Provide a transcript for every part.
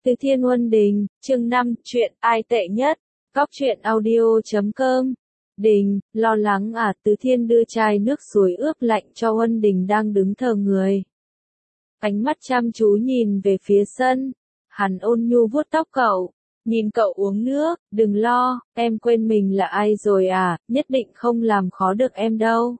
Từ Thiên Huân Đình, chương 5, chuyện ai tệ nhất, góc truyện audio.com. Đình, lo lắng à? Từ Thiên đưa chai nước suối ướp lạnh cho Huân Đình đang đứng thờ người. Ánh mắt chăm chú nhìn về phía sân, hắn ôn nhu vuốt tóc cậu, nhìn cậu uống nước, đừng lo, em quên mình là ai rồi à, nhất định không làm khó được em đâu.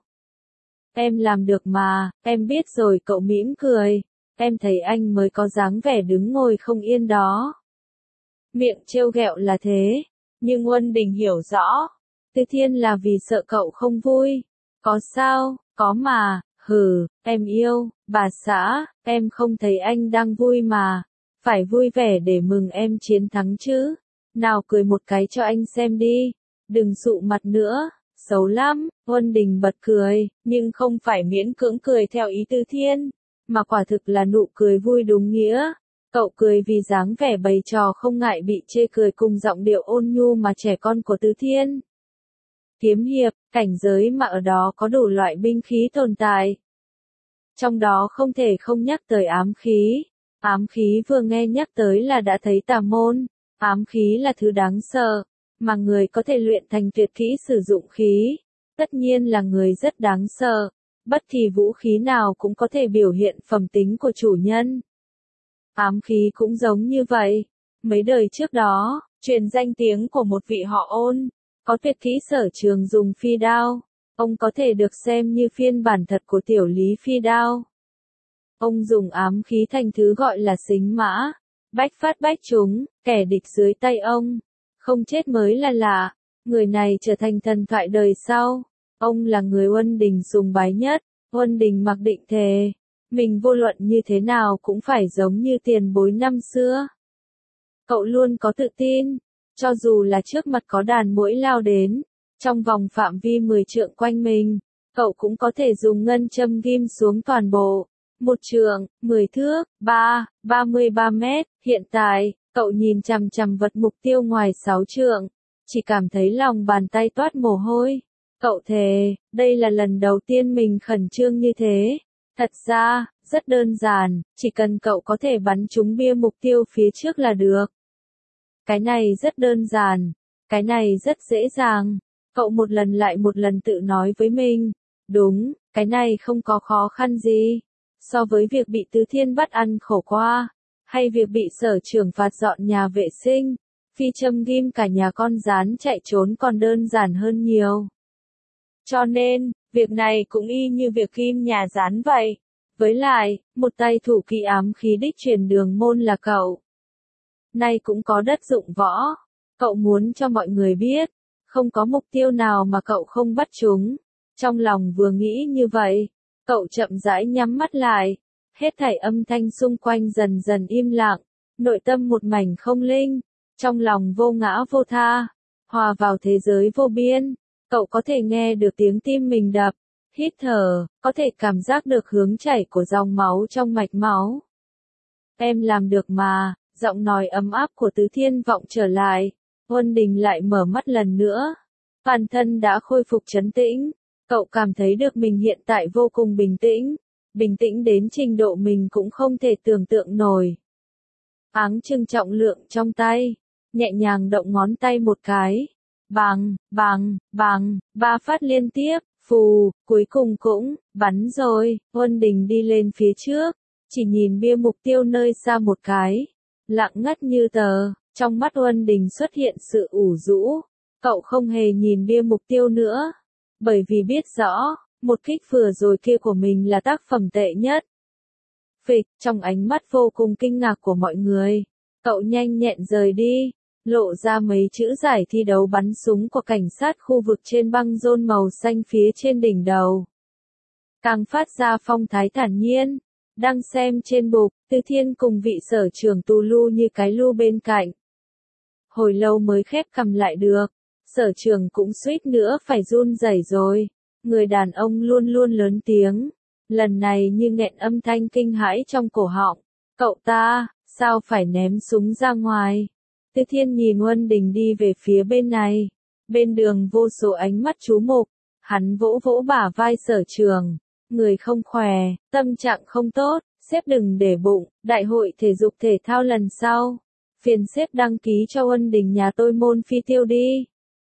Em làm được mà, em biết rồi. Cậu mỉm cười. Em thấy anh mới có dáng vẻ đứng ngồi không yên đó. Miệng trêu ghẹo là thế, nhưng Huân Đình hiểu rõ. Từ Thiên là vì sợ cậu không vui. Có sao, có mà, em yêu, bà xã, em không thấy anh đang vui mà. Phải vui vẻ để mừng em chiến thắng chứ. Nào cười một cái cho anh xem đi, đừng sụ mặt nữa. Xấu lắm, Huân Đình bật cười, nhưng không phải miễn cưỡng cười theo ý Từ Thiên, mà quả thực là nụ cười vui đúng nghĩa. Cậu cười vì dáng vẻ bày trò không ngại bị chê cười cùng giọng điệu ôn nhu mà trẻ con của Từ Thiên. Kiếm hiệp, cảnh giới mà ở đó có đủ loại binh khí tồn tại. Trong đó không thể không nhắc tới ám khí. Ám khí vừa nghe nhắc tới là đã thấy tà môn. Ám khí là thứ đáng sợ, mà người có thể luyện thành tuyệt kỹ sử dụng khí, tất nhiên là người rất đáng sợ. Bất kỳ vũ khí nào cũng có thể biểu hiện phẩm tính của chủ nhân. Ám khí cũng giống như vậy. Mấy đời trước đó, truyền danh tiếng của một vị họ Ôn, có tuyệt kỹ sở trường dùng phi đao. Ông có thể được xem như phiên bản thật của tiểu lý phi đao. Ông dùng ám khí thành thứ gọi là xính mã, bách phát bách trúng, kẻ địch dưới tay ông không chết mới là lạ. Người này trở thành thần thoại đời sau. Ông là người Huân Đình sùng bái nhất. Huân Đình mặc định thề, mình vô luận như thế nào cũng phải giống như tiền bối năm xưa. Cậu luôn có tự tin, cho dù là trước mặt có đàn muỗi lao đến, trong vòng phạm vi 10 trượng quanh mình, cậu cũng có thể dùng ngân châm ghim xuống toàn bộ. 1 trượng, 10 thước, 33 mét. Hiện tại, cậu nhìn chằm chằm vật mục tiêu ngoài 6 trượng, chỉ cảm thấy lòng bàn tay toát mồ hôi. Cậu thề, đây là lần đầu tiên mình khẩn trương như thế. Thật ra, rất đơn giản, chỉ cần cậu có thể bắn trúng bia mục tiêu phía trước là được. Cái này rất đơn giản, cái này rất dễ dàng. Cậu một lần lại một lần tự nói với mình, đúng, cái này không có khó khăn gì. So với việc bị Từ Thiên bắt ăn khổ qua, hay việc bị sở trưởng phạt dọn nhà vệ sinh, phi châm ghim cả nhà con gián chạy trốn còn đơn giản hơn nhiều. Cho nên, việc này cũng y như việc ghim nhà gián vậy. Với lại, một tay thủ kỹ ám khí đích truyền đường môn là cậu. Nay cũng có đất dụng võ. Cậu muốn cho mọi người biết, không có mục tiêu nào mà cậu không bắt chúng. Trong lòng vừa nghĩ như vậy, cậu chậm rãi nhắm mắt lại. Hết thảy âm thanh xung quanh dần dần im lặng, nội tâm một mảnh không linh, trong lòng vô ngã vô tha, hòa vào thế giới vô biên. Cậu có thể nghe được tiếng tim mình đập, hít thở, có thể cảm giác được hướng chảy của dòng máu trong mạch máu. Em làm được mà, giọng nói ấm áp của Từ Thiên vọng trở lại. Huân Đình lại mở mắt lần nữa. Bản thân đã khôi phục trấn tĩnh. Cậu cảm thấy được mình hiện tại vô cùng bình tĩnh. Bình tĩnh đến trình độ mình cũng không thể tưởng tượng nổi. Áng chừng trọng lượng trong tay, nhẹ nhàng động ngón tay một cái. Bàng, 3 phát liên tiếp, phù, cuối cùng cũng, bắn rồi. Huân Đình đi lên phía trước, chỉ nhìn bia mục tiêu nơi xa một cái. Lặng ngắt như tờ, trong mắt Huân Đình xuất hiện sự ủ rũ. Cậu không hề nhìn bia mục tiêu nữa, bởi vì biết rõ, một kích vừa rồi kia của mình là tác phẩm tệ nhất. Phịch, trong ánh mắt vô cùng kinh ngạc của mọi người, cậu nhanh nhẹn rời đi, lộ ra mấy chữ giải thi đấu bắn súng của cảnh sát khu vực trên băng rôn màu xanh phía trên đỉnh đầu. Càng phát ra phong thái thản nhiên, đang xem trên bục, Từ Thiên cùng vị sở trưởng tù lu như cái lu bên cạnh. Hồi lâu mới khép cằm lại được, sở trưởng cũng suýt nữa phải run rẩy rồi. Người đàn ông luôn luôn lớn tiếng, lần này như nghẹn âm thanh kinh hãi trong cổ họng. Cậu ta, sao phải ném súng ra ngoài? Từ Thiên nhìn Huân Đình đi về phía bên này. Bên đường vô số ánh mắt chú mục, hắn vỗ vỗ bả vai sở trường. Người không khỏe, tâm trạng không tốt, sếp đừng để bụng, đại hội thể dục thể thao lần sau. phiền sếp đăng ký cho Huân Đình nhà tôi môn phi tiêu đi.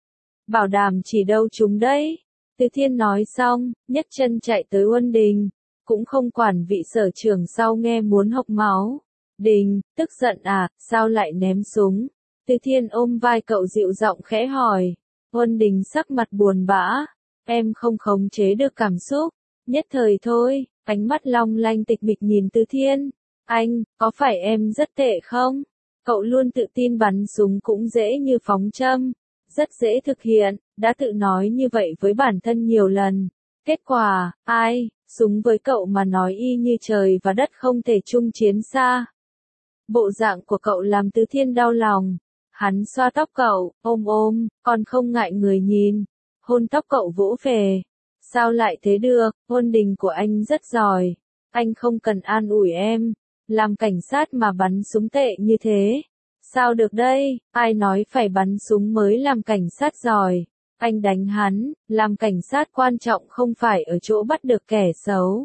Bảo đảm chỉ đâu chúng đấy. Từ Thiên nói xong, nhấc chân chạy tới Huân Đình, cũng không quản vị sở trưởng sau nghe muốn hộc máu. Đình, tức giận à, sao lại ném súng? Từ Thiên ôm vai cậu dịu giọng khẽ hỏi. Huân Đình sắc mặt buồn bã, em không khống chế được cảm xúc, nhất thời thôi, ánh mắt long lanh tịch mịch nhìn Từ Thiên. Anh, có phải em rất tệ không? Cậu luôn tự tin bắn súng cũng dễ như phóng châm, rất dễ thực hiện, đã tự nói như vậy với bản thân nhiều lần. Kết quả, ai, súng với cậu mà nói y như trời và đất không thể chung chiến xa. Bộ dạng của cậu làm Từ Thiên đau lòng. Hắn xoa tóc cậu, ôm, còn không ngại người nhìn. Hôn tóc cậu vỗ về. Sao lại thế được, Huân Đình của anh rất giỏi. Anh không cần an ủi em. Làm cảnh sát mà bắn súng tệ như thế. Sao được đây, ai nói phải bắn súng mới làm cảnh sát giỏi. Anh đánh hắn, làm cảnh sát quan trọng không phải ở chỗ bắt được kẻ xấu.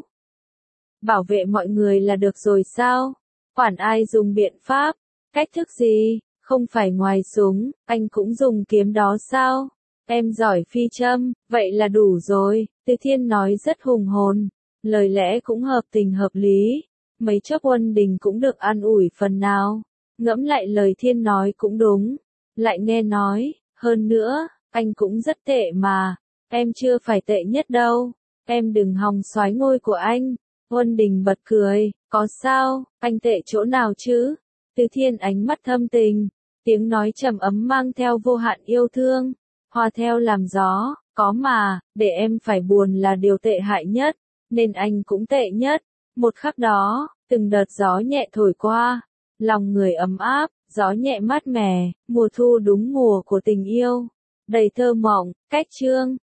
Bảo vệ mọi người là được rồi sao? Quản ai dùng biện pháp, cách thức gì, không phải ngoài súng, anh cũng dùng kiếm đó sao? Em giỏi phi châm, vậy là đủ rồi, Từ Thiên nói rất hùng hồn, lời lẽ cũng hợp tình hợp lý. Mấy chốc Huân Đình cũng được an ủi phần nào, ngẫm lại lời Thiên nói cũng đúng, lại nghe nói, hơn nữa, anh cũng rất tệ mà, em chưa phải tệ nhất đâu, em đừng hòng soái ngôi của anh. Huân Đình bật cười, có sao, anh tệ chỗ nào chứ? Từ Thiên ánh mắt thâm tình, tiếng nói trầm ấm mang theo vô hạn yêu thương, hòa theo làm gió, có mà, để em phải buồn là điều tệ hại nhất, nên anh cũng tệ nhất. Một khắc đó, từng đợt gió nhẹ thổi qua, lòng người ấm áp, gió nhẹ mát mẻ, mùa thu đúng mùa của tình yêu, đầy thơ mộng, cách chương.